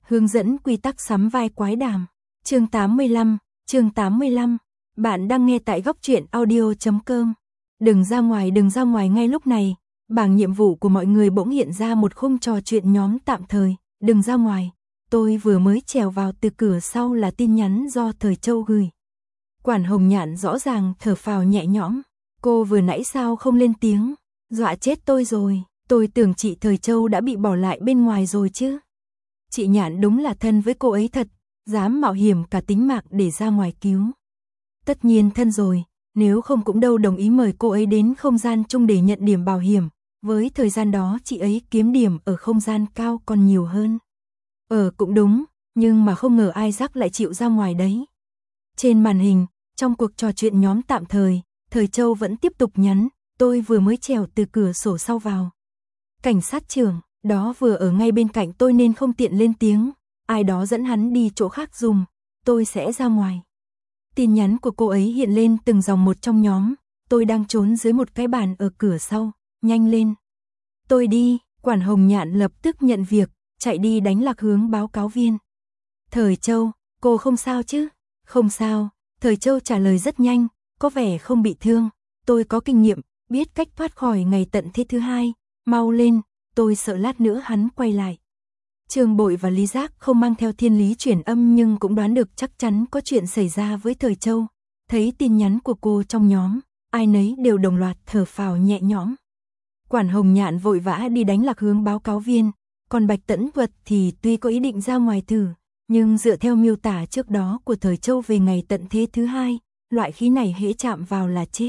Hướng dẫn quy tắc sắm vai quái đàm. Chương 85. Bạn đang nghe tại góc truyện audio.com. Đừng ra ngoài ngay lúc này. Bảng nhiệm vụ của mọi người bỗng hiện ra một khung trò chuyện nhóm tạm thời. Đừng ra ngoài. Tôi vừa mới trèo vào từ cửa sau là tin nhắn do Thời Châu gửi. Quản Hồng Nhạn rõ ràng thở phào nhẹ nhõm. Cô vừa nãy sao không lên tiếng? Dọa chết tôi rồi. Tôi tưởng chị Thời Châu đã bị bỏ lại bên ngoài rồi chứ. Chị Nhạn đúng là thân với cô ấy thật, dám mạo hiểm cả tính mạng để ra ngoài cứu. Tất nhiên thân rồi, nếu không cũng đâu đồng ý mời cô ấy đến không gian chung để nhận điểm bảo hiểm. Với thời gian đó chị ấy kiếm điểm ở không gian cao còn nhiều hơn. Cũng đúng, nhưng mà không ngờ Isaac lại chịu ra ngoài đấy. Trên màn hình, trong cuộc trò chuyện nhóm tạm thời, Thời Châu vẫn tiếp tục nhắn, tôi vừa mới trèo từ cửa sổ sau vào. Cảnh sát trưởng, đó vừa ở ngay bên cạnh tôi nên không tiện lên tiếng, ai đó dẫn hắn đi chỗ khác dùng, tôi sẽ ra ngoài. Tin nhắn của cô ấy hiện lên từng dòng một trong nhóm, tôi đang trốn dưới một cái bàn ở cửa sau, nhanh lên. Tôi đi, Quản Hồng Nhạn lập tức nhận việc, chạy đi đánh lạc hướng báo cáo viên. Thời Châu, cô không sao chứ? Không sao, Thời Châu trả lời rất nhanh, có vẻ không bị thương, tôi có kinh nghiệm, biết cách thoát khỏi ngày tận thế thứ hai, mau lên, tôi sợ lát nữa hắn quay lại. Trương Bội và Lý Giác không mang theo thiên lý chuyển âm nhưng cũng đoán được chắc chắn có chuyện xảy ra với Thời Châu. Thấy tin nhắn của cô trong nhóm, ai nấy đều đồng loạt thở phào nhẹ nhõm. Quản Hồng Nhạn vội vã đi đánh lạc hướng báo cáo viên, còn Bạch Tẫn Thuật thì tuy có ý định ra ngoài thử, nhưng dựa theo miêu tả trước đó của Thời Châu về ngày tận thế thứ hai, loại khí này hễ chạm vào là chết.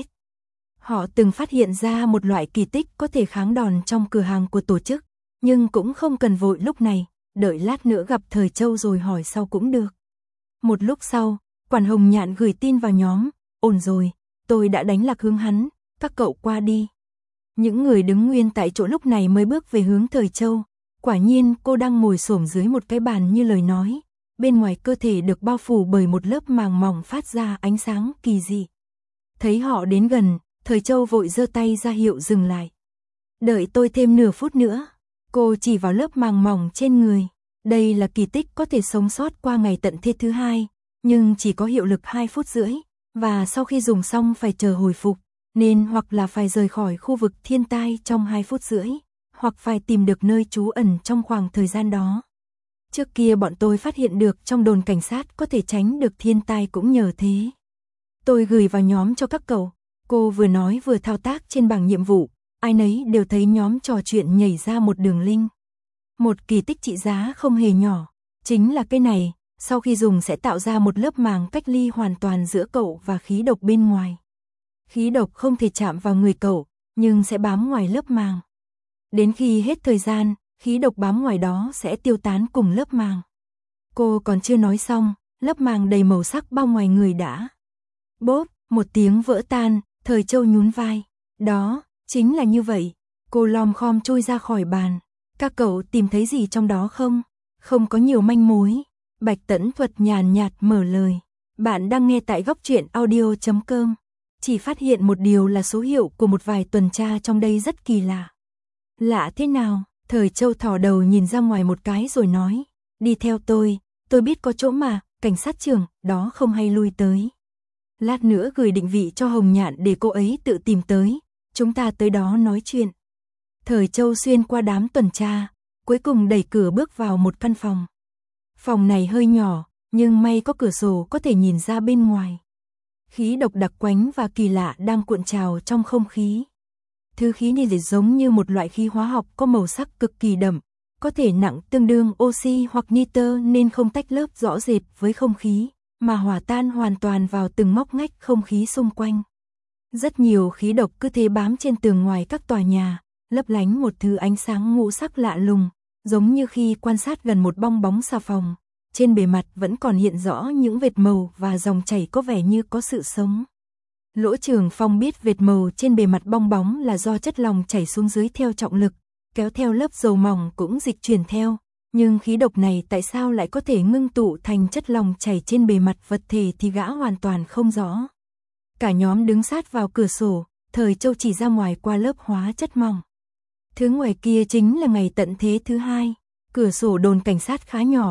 Họ từng phát hiện ra một loại kỳ tích có thể kháng đòn trong cửa hàng của tổ chức, nhưng cũng không cần vội lúc này, đợi lát nữa gặp Thời Châu rồi hỏi sau cũng được. Một lúc sau, Quản Hồng Nhạn gửi tin vào nhóm, ổn rồi, tôi đã đánh lạc hướng hắn, các cậu qua đi. Những người đứng nguyên tại chỗ lúc này mới bước về hướng Thời Châu, quả nhiên cô đang ngồi xổm dưới một cái bàn như lời nói, bên ngoài cơ thể được bao phủ bởi một lớp màng mỏng phát ra ánh sáng kỳ dị. Thấy họ đến gần, Thời Châu vội giơ tay ra hiệu dừng lại. Đợi tôi thêm nửa phút nữa. Cô chỉ vào lớp màng mỏng trên người. Đây là kỳ tích có thể sống sót qua ngày tận thế thứ hai, nhưng chỉ có hiệu lực 2 phút rưỡi, và sau khi dùng xong phải chờ hồi phục, nên hoặc là phải rời khỏi khu vực thiên tai trong 2 phút rưỡi, hoặc phải tìm được nơi trú ẩn trong khoảng thời gian đó. Trước kia bọn tôi phát hiện được trong đồn cảnh sát có thể tránh được thiên tai cũng nhờ thế. Tôi gửi vào nhóm cho các cậu. Cô vừa nói vừa thao tác trên bảng nhiệm vụ, ai nấy đều thấy nhóm trò chuyện nhảy ra một đường link. Một kỳ tích trị giá không hề nhỏ, chính là cái này, sau khi dùng sẽ tạo ra một lớp màng cách ly hoàn toàn giữa cậu và khí độc bên ngoài. Khí độc không thể chạm vào người cậu, nhưng sẽ bám ngoài lớp màng. Đến khi hết thời gian, khí độc bám ngoài đó sẽ tiêu tán cùng lớp màng. Cô còn chưa nói xong, lớp màng đầy màu sắc bao ngoài người đã. Bốp, một tiếng vỡ tan, Thời Châu nhún vai. Đó, chính là như vậy. Cô lom khom trôi ra khỏi bàn. Các cậu tìm thấy gì trong đó không? Không có nhiều manh mối. Bạch Tẫn Thuật nhàn nhạt mở lời. Bạn đang nghe tại góc truyện audio.com. Chỉ phát hiện một điều là số hiệu của một vài tuần tra trong đây rất kỳ lạ. Lạ thế nào? Thời Châu thò đầu nhìn ra ngoài một cái rồi nói. Đi theo tôi biết có chỗ mà, cảnh sát trưởng, đó không hay lui tới. Lát nữa gửi định vị cho Hồng Nhạn để cô ấy tự tìm tới, chúng ta tới đó nói chuyện. Thời Châu xuyên qua đám tuần tra, cuối cùng đẩy cửa bước vào một căn phòng. Phòng này hơi nhỏ, nhưng may có cửa sổ có thể nhìn ra bên ngoài. Khí độc đặc quánh và kỳ lạ đang cuộn trào trong không khí. Thứ khí này giống như một loại khí hóa học có màu sắc cực kỳ đậm, có thể nặng tương đương oxy hoặc nitơ nên không tách lớp rõ rệt với không khí, mà hòa tan hoàn toàn vào từng ngóc ngách không khí xung quanh. Rất nhiều khí độc cứ thế bám trên tường ngoài các tòa nhà, lấp lánh một thứ ánh sáng ngũ sắc lạ lùng, giống như khi quan sát gần một bong bóng xà phòng. Trên bề mặt vẫn còn hiện rõ những vệt màu và dòng chảy có vẻ như có sự sống. Lỗ Trường Phong biết vệt màu trên bề mặt bong bóng là do chất lỏng chảy xuống dưới theo trọng lực, kéo theo lớp dầu mỏng cũng dịch chuyển theo. Nhưng khí độc này tại sao lại có thể ngưng tụ thành chất lỏng chảy trên bề mặt vật thể thì gã hoàn toàn không rõ. Cả nhóm đứng sát vào cửa sổ, Thời Châu chỉ ra ngoài qua lớp hóa chất mỏng. Thứ ngoài kia chính là ngày tận thế thứ hai. Cửa sổ đồn cảnh sát khá nhỏ,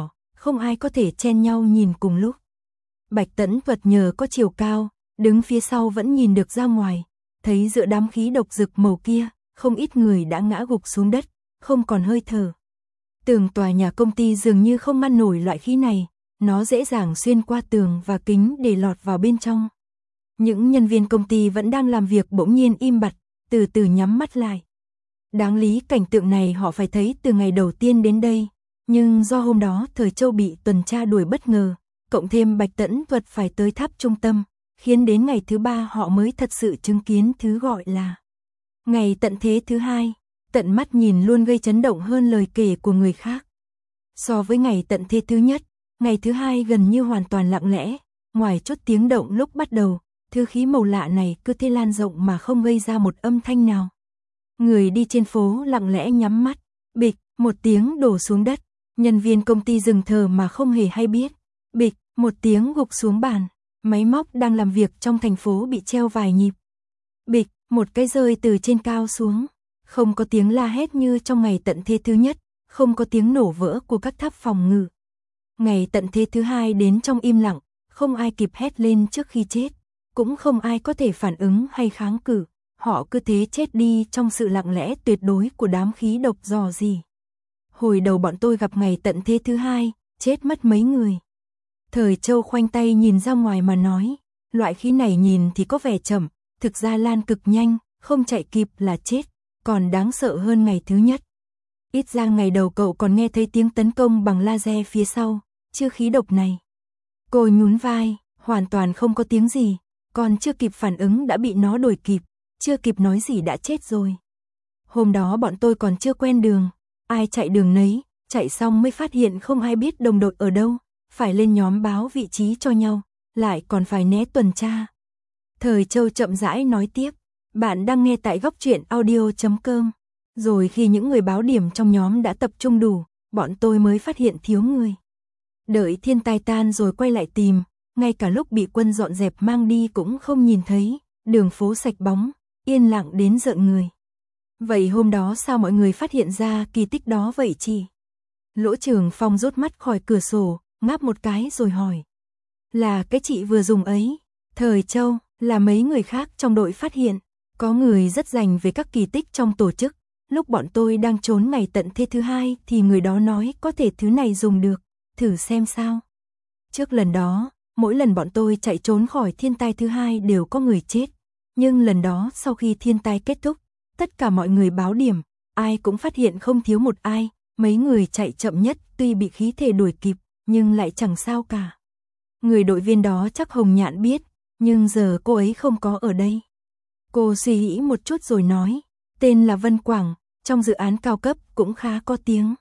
không ai có thể chen nhau nhìn cùng lúc. Bạch Tẫn Thuật nhờ có chiều cao, đứng phía sau vẫn nhìn được ra ngoài, thấy giữa đám khí độc rực màu kia, không ít người đã ngã gục xuống đất, không còn hơi thở. Tường tòa nhà công ty dường như không ngăn nổi loại khí này, nó dễ dàng xuyên qua tường và kính để lọt vào bên trong. Những nhân viên công ty vẫn đang làm việc bỗng nhiên im bặt, từ từ nhắm mắt lại. Đáng lý cảnh tượng này họ phải thấy từ ngày đầu tiên đến đây, nhưng do hôm đó Thời Châu bị tuần tra đuổi bất ngờ, cộng thêm Bạch Tẫn Thuật phải tới tháp trung tâm, khiến đến ngày thứ 3 họ mới thật sự chứng kiến thứ gọi là ngày tận thế thứ 2, tận mắt nhìn luôn gây chấn động hơn lời kể của người khác. So với ngày tận thế thứ nhất, ngày thứ 2 gần như hoàn toàn lặng lẽ, ngoài chút tiếng động lúc bắt đầu, thứ khí màu lạ này cứ thế lan rộng mà không gây ra một âm thanh nào. Người đi trên phố lặng lẽ nhắm mắt, bịch, một tiếng đổ xuống đất, nhân viên công ty dừng thờ mà không hề hay biết. Bịch, một tiếng gục xuống bàn, máy móc đang làm việc trong thành phố bị treo vài nhịp. Bịch, một cái rơi từ trên cao xuống, không có tiếng la hét như trong ngày tận thế thứ nhất, không có tiếng nổ vỡ của các tháp phòng ngự. Ngày tận thế thứ 2 đến trong im lặng, không ai kịp hét lên trước khi chết, cũng không ai có thể phản ứng hay kháng cự, họ cứ thế chết đi trong sự lặng lẽ tuyệt đối của đám khí độc rò rỉ. Hồi đầu bọn tôi gặp ngày tận thế thứ 2, chết mất mấy người. Thời Châu khoanh tay nhìn ra ngoài mà nói, loại khí này nhìn thì có vẻ chậm, thực ra lan cực nhanh, không chạy kịp là chết, còn đáng sợ hơn ngày thứ nhất. Ít ra ngày đầu cậu còn nghe thấy tiếng tấn công bằng laser phía sau, chưa khí độc này. Cô nhún vai, hoàn toàn không có tiếng gì, còn chưa kịp phản ứng đã bị nó đuổi kịp, chưa kịp nói gì đã chết rồi. Hôm đó bọn tôi còn chưa quen đường, ai chạy đường nấy, chạy xong mới phát hiện không ai biết đồng đội ở đâu, phải lên nhóm báo vị trí cho nhau, lại còn phải né tuần tra. Thời Châu chậm rãi nói tiếp, bạn đang nghe tại Góc Truyện Audio.com. Rồi khi những người báo điểm trong nhóm đã tập trung đủ, bọn tôi mới phát hiện thiếu người. Đợi thiên tai tan rồi quay lại tìm, ngay cả lúc bị quân dọn dẹp mang đi cũng không nhìn thấy, đường phố sạch bóng, yên lặng đến rợn người. Vậy hôm đó sao mọi người phát hiện ra kỳ tích đó vậy chị? Lỗ Trường Phong rút mắt khỏi cửa sổ, ngáp một cái rồi hỏi. Là cái chị vừa dùng ấy. Thời Châu, là mấy người khác trong đội phát hiện. Có người rất rành về các kỳ tích trong tổ chức. Lúc bọn tôi đang trốn ngày tận thế thứ 2 thì người đó nói có thể thứ này dùng được. Thử xem sao. Trước lần đó, mỗi lần bọn tôi chạy trốn khỏi thiên tai thứ 2 đều có người chết. Nhưng lần đó sau khi thiên tai kết thúc, tất cả mọi người báo điểm, ai cũng phát hiện không thiếu một ai. Mấy người chạy chậm nhất tuy bị khí thể đuổi kịp, nhưng lại chẳng sao cả. Người đội viên đó chắc Hồng Nhạn biết, nhưng giờ cô ấy không có ở đây. Cô suy nghĩ một chút rồi nói, tên là Vân Quảng, trong dự án cao cấp cũng khá có tiếng.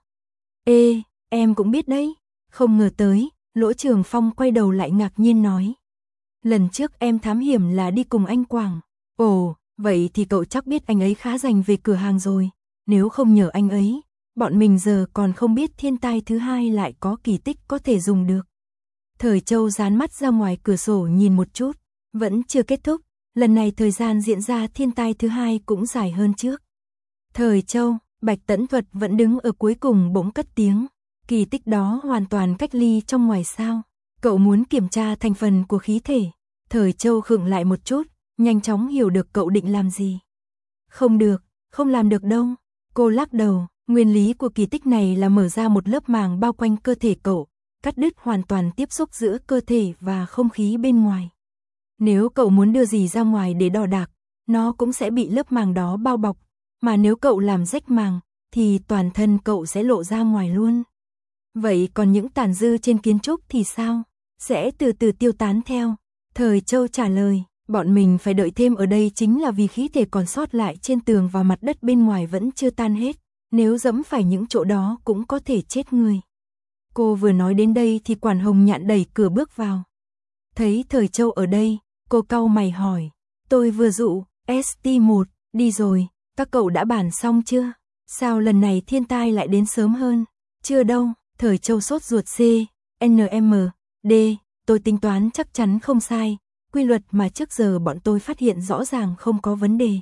Ê, em cũng biết đấy, không ngờ tới, Lỗ Trường Phong quay đầu lại ngạc nhiên nói. Lần trước em thám hiểm là đi cùng anh Quảng. Ồ, vậy thì cậu chắc biết anh ấy khá rành về cửa hàng rồi, nếu không nhờ anh ấy, bọn mình giờ còn không biết thiên tai thứ 2 lại có kỳ tích có thể dùng được. Thời Châu dán mắt ra ngoài cửa sổ nhìn một chút, vẫn chưa kết thúc, lần này thời gian diễn ra thiên tai thứ 2 cũng dài hơn trước. Thời Châu, Bạch Tẫn Thuật vẫn đứng ở cuối cùng bỗng cất tiếng, kỳ tích đó hoàn toàn cách ly trong ngoài sao, cậu muốn kiểm tra thành phần của khí thể. Thời Châu khựng lại một chút, nhanh chóng hiểu được cậu định làm gì. Không được, không làm được đâu, cô lắc đầu. Nguyên lý của kỳ tích này là mở ra một lớp màng bao quanh cơ thể cậu, cắt đứt hoàn toàn tiếp xúc giữa cơ thể và không khí bên ngoài. Nếu cậu muốn đưa gì ra ngoài để đo đạc, nó cũng sẽ bị lớp màng đó bao bọc, mà nếu cậu làm rách màng, thì toàn thân cậu sẽ lộ ra ngoài luôn. Vậy còn những tàn dư trên kiến trúc thì sao? Sẽ từ từ tiêu tán theo. Thời Châu trả lời, bọn mình phải đợi thêm ở đây chính là vì khí thể còn sót lại trên tường và mặt đất bên ngoài vẫn chưa tan hết. Nếu dẫm phải những chỗ đó cũng có thể chết người. Cô vừa nói đến đây thì quản Hồng Nhạn đẩy cửa bước vào. Thấy Thời Châu ở đây, cô cau mày hỏi. Tôi vừa dụ, ST1, đi rồi, các cậu đã bàn xong chưa? Sao lần này thiên tai lại đến sớm hơn? Chưa đâu, Thời Châu sốt ruột C, NM, D, tôi tính toán chắc chắn không sai. Quy luật mà trước giờ bọn tôi phát hiện rõ ràng không có vấn đề.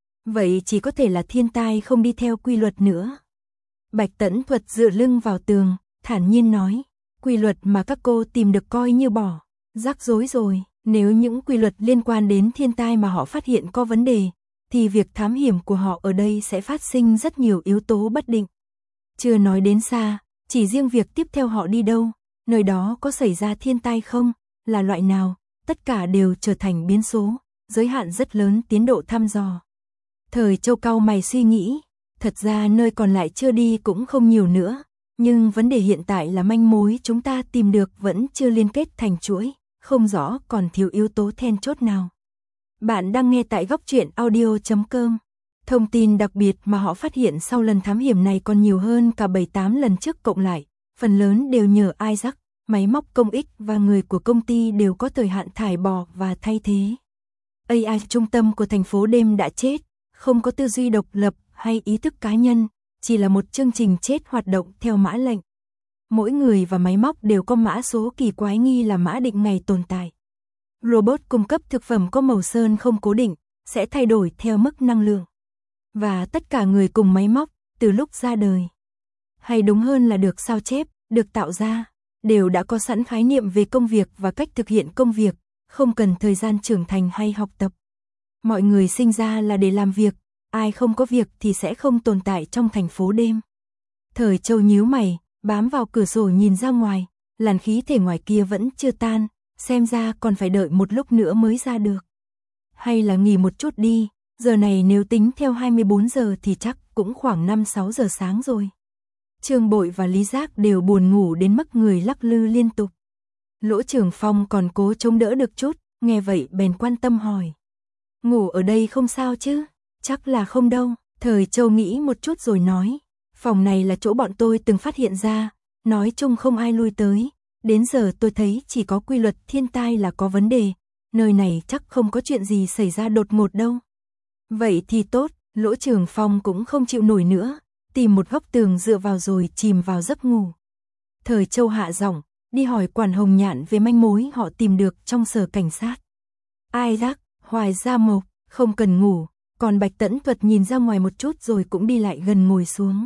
Vậy chỉ có thể là thiên tai không đi theo quy luật nữa. Bạch Tẫn Thuật dựa lưng vào tường, thản nhiên nói. Quy luật mà các cô tìm được coi như bỏ rắc rối rồi. Nếu những quy luật liên quan đến thiên tai mà họ phát hiện có vấn đề, thì việc thám hiểm của họ ở đây sẽ phát sinh rất nhiều yếu tố bất định. Chưa nói đến xa, chỉ riêng việc tiếp theo họ đi đâu, nơi đó có xảy ra thiên tai không, là loại nào, tất cả đều trở thành biến số, giới hạn rất lớn tiến độ thăm dò. Thời Châu cau mày suy nghĩ, thật ra nơi còn lại chưa đi cũng không nhiều nữa, nhưng vấn đề hiện tại là manh mối chúng ta tìm được vẫn chưa liên kết thành chuỗi, không rõ còn thiếu yếu tố then chốt nào. Bạn đang nghe tại góc truyện audio.com. Thông tin đặc biệt mà họ phát hiện sau lần thám hiểm này còn nhiều hơn cả 7-8 lần trước cộng lại, phần lớn đều nhờ Isaac, máy móc công ích và người của công ty đều có thời hạn thải bỏ và thay thế. AI trung tâm của thành phố đêm đã chết, không có tư duy độc lập hay ý thức cá nhân, chỉ là một chương trình chết hoạt động theo mã lệnh. Mỗi người và máy móc đều có mã số kỳ quái nghi là mã định ngày tồn tại. Robot cung cấp thực phẩm có màu sơn không cố định, sẽ thay đổi theo mức năng lượng. Và tất cả người cùng máy móc, từ lúc ra đời, hay đúng hơn là được sao chép, được tạo ra, đều đã có sẵn khái niệm về công việc và cách thực hiện công việc, không cần thời gian trưởng thành hay học tập. Mọi người sinh ra là để làm việc, ai không có việc thì sẽ không tồn tại trong thành phố đêm. Thời Châu nhíu mày, bám vào cửa sổ nhìn ra ngoài, làn khí thể ngoài kia vẫn chưa tan, xem ra còn phải đợi một lúc nữa mới ra được. Hay là nghỉ một chút đi, giờ này nếu tính theo 24 giờ thì chắc cũng khoảng 5-6 giờ sáng rồi. Trương Bội và Lý Giác đều buồn ngủ đến mức người lắc lư liên tục. Lỗ Trường Phong còn cố chống đỡ được chút, nghe vậy bèn quan tâm hỏi. Ngủ ở đây không sao chứ? Chắc là không đâu. Thời Châu nghĩ một chút rồi nói. Phòng này là chỗ bọn tôi từng phát hiện ra, nói chung không ai lui tới. Đến giờ tôi thấy chỉ có quy luật thiên tai là có vấn đề, nơi này chắc không có chuyện gì xảy ra đột ngột đâu. Vậy thì tốt, Lỗ Trường Phong cũng không chịu nổi nữa, tìm một góc tường dựa vào rồi chìm vào giấc ngủ. Thời Châu hạ giọng, đi hỏi quản Hồng Nhạn về manh mối họ tìm được trong sở cảnh sát. Isaac, Hoài Gia Mộc, không cần ngủ, còn Bạch Tẫn Thuật nhìn ra ngoài một chút rồi cũng đi lại gần ngồi xuống.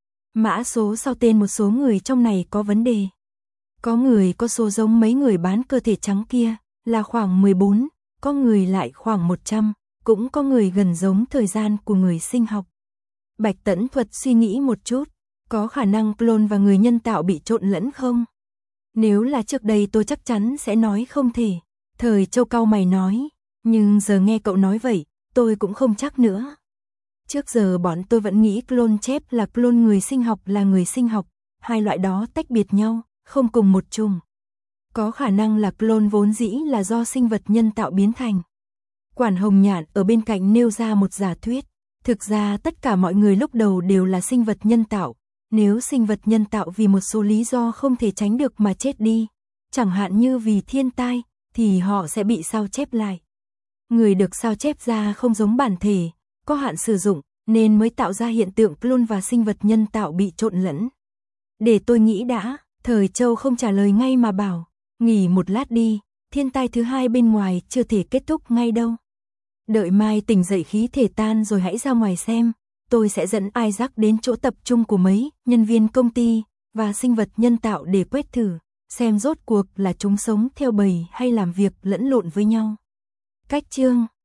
Mã số sau tên một số người trong này có vấn đề. Có người có số giống mấy người bán cơ thể trắng kia, là khoảng 14, có người lại khoảng 100, cũng có người gần giống thời gian của người sinh học. Bạch Tẫn Thuật suy nghĩ một chút, có khả năng clone và người nhân tạo bị trộn lẫn không? Nếu là trước đây tôi chắc chắn sẽ nói không thể. Thời Châu cau mày nói, nhưng giờ nghe cậu nói vậy, tôi cũng không chắc nữa. Trước giờ bọn tôi vẫn nghĩ clone chép là clone, người sinh học là người sinh học, hai loại đó tách biệt nhau, không cùng một chủng. Có khả năng là clone vốn dĩ là do sinh vật nhân tạo biến thành. Quản Hồng Nhạn ở bên cạnh nêu ra một giả thuyết. Thực ra tất cả mọi người lúc đầu đều là sinh vật nhân tạo. Nếu sinh vật nhân tạo vì một số lý do không thể tránh được mà chết đi, chẳng hạn như vì thiên tai, thì họ sẽ bị sao chép lại. Người được sao chép ra không giống bản thể, có hạn sử dụng, nên mới tạo ra hiện tượng clone và sinh vật nhân tạo bị trộn lẫn. Để tôi nghĩ đã. Thời Châu không trả lời ngay mà bảo, nghỉ một lát đi, thiên tai thứ hai bên ngoài chưa thể kết thúc ngay đâu. Đợi mai tỉnh dậy khí thể tan rồi hãy ra ngoài xem, tôi sẽ dẫn Isaac đến chỗ tập trung của mấy nhân viên công ty và sinh vật nhân tạo để quét thử, xem rốt cuộc là chúng sống theo bầy hay làm việc lẫn lộn với nhau. Cách chương